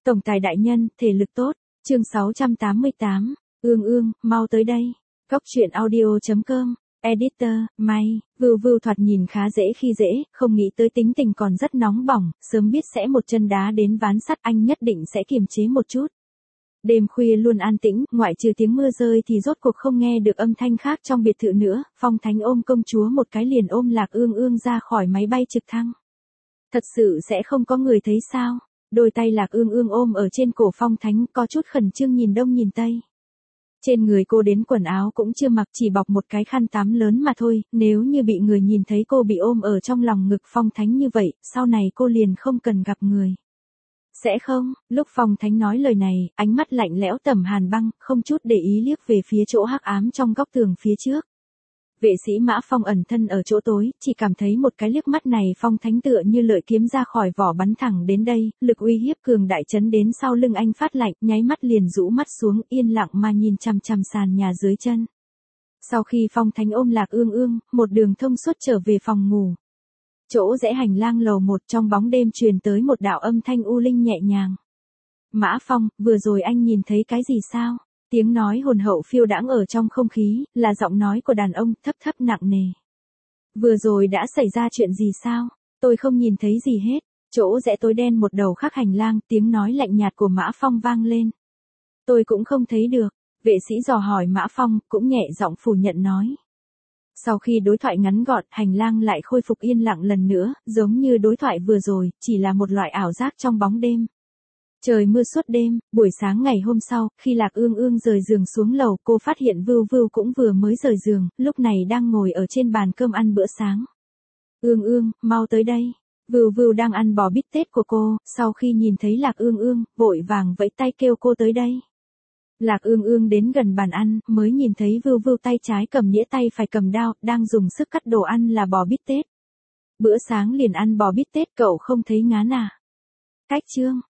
Tổng tài đại nhân, thể lực tốt. Chương 688. Ương ương, mau tới đây. Góc truyện audio.com. Editor, May. Vưu thoạt nhìn khá dễ khi dễ, không nghĩ tới tính tình còn rất nóng bỏng, sớm biết sẽ một chân đá đến ván sắt anh nhất định sẽ kiềm chế một chút. Đêm khuya luôn an tĩnh, ngoại trừ tiếng mưa rơi thì rốt cuộc không nghe được âm thanh khác trong biệt thự nữa. Phong Thánh ôm công chúa một cái liền ôm Lạc Ương ương ra khỏi máy bay trực thăng. Thật sự sẽ không có người thấy sao? Đôi tay Lạc Ương ương ôm ở trên cổ Phong Thánh, có chút khẩn trương nhìn đông nhìn tây. Trên người cô đến quần áo cũng chưa mặc, chỉ bọc một cái khăn tắm lớn mà thôi, nếu như bị người nhìn thấy cô bị ôm ở trong lòng ngực Phong Thánh như vậy, sau này cô liền không cần gặp người. Sẽ không, lúc Phong Thánh nói lời này, ánh mắt lạnh lẽo tẩm hàn băng, không chút để ý liếc về phía chỗ hắc ám trong góc tường phía trước. Vệ sĩ Mã Phong ẩn thân ở chỗ tối, chỉ cảm thấy một cái liếc mắt này Phong Thánh tựa như lợi kiếm ra khỏi vỏ bắn thẳng đến đây, lực uy hiếp cường đại chấn đến sau lưng anh phát lạnh, nháy mắt liền rũ mắt xuống, yên lặng mà nhìn chằm chằm sàn nhà dưới chân. Sau khi Phong Thánh ôm Lạc Ương ương, một đường thông suốt trở về phòng ngủ. Chỗ rẽ hành lang lầu 1 trong bóng đêm truyền tới một đạo âm thanh u linh nhẹ nhàng. Mã Phong, vừa rồi anh nhìn thấy cái gì sao? Tiếng nói hồn hậu phiêu đãng ở trong không khí, là giọng nói của đàn ông thấp thấp nặng nề. Vừa rồi đã xảy ra chuyện gì sao? Tôi không nhìn thấy gì hết. Chỗ rẽ tối đen một đầu khác hành lang, tiếng nói lạnh nhạt của Mã Phong vang lên. Tôi cũng không thấy được. Vệ sĩ dò hỏi Mã Phong, cũng nhẹ giọng phủ nhận nói. Sau khi đối thoại ngắn gọn, hành lang lại khôi phục yên lặng lần nữa, giống như đối thoại vừa rồi, chỉ là một loại ảo giác trong bóng đêm. Trời mưa suốt đêm, buổi sáng ngày hôm sau, khi Lạc Ương ương rời giường xuống lầu, cô phát hiện Vưu cũng vừa mới rời giường, lúc này đang ngồi ở trên bàn cơm ăn bữa sáng. Ương ương, mau tới đây. Vưu đang ăn bò bít tết của cô, sau khi nhìn thấy Lạc Ương ương, vội vàng vẫy tay kêu cô tới đây. Lạc Ương ương đến gần bàn ăn, mới nhìn thấy Vưu tay trái cầm đĩa tay phải cầm dao, đang dùng sức cắt đồ ăn là bò bít tết. Bữa sáng liền ăn bò bít tết, cậu không thấy ngán à? Cách chương.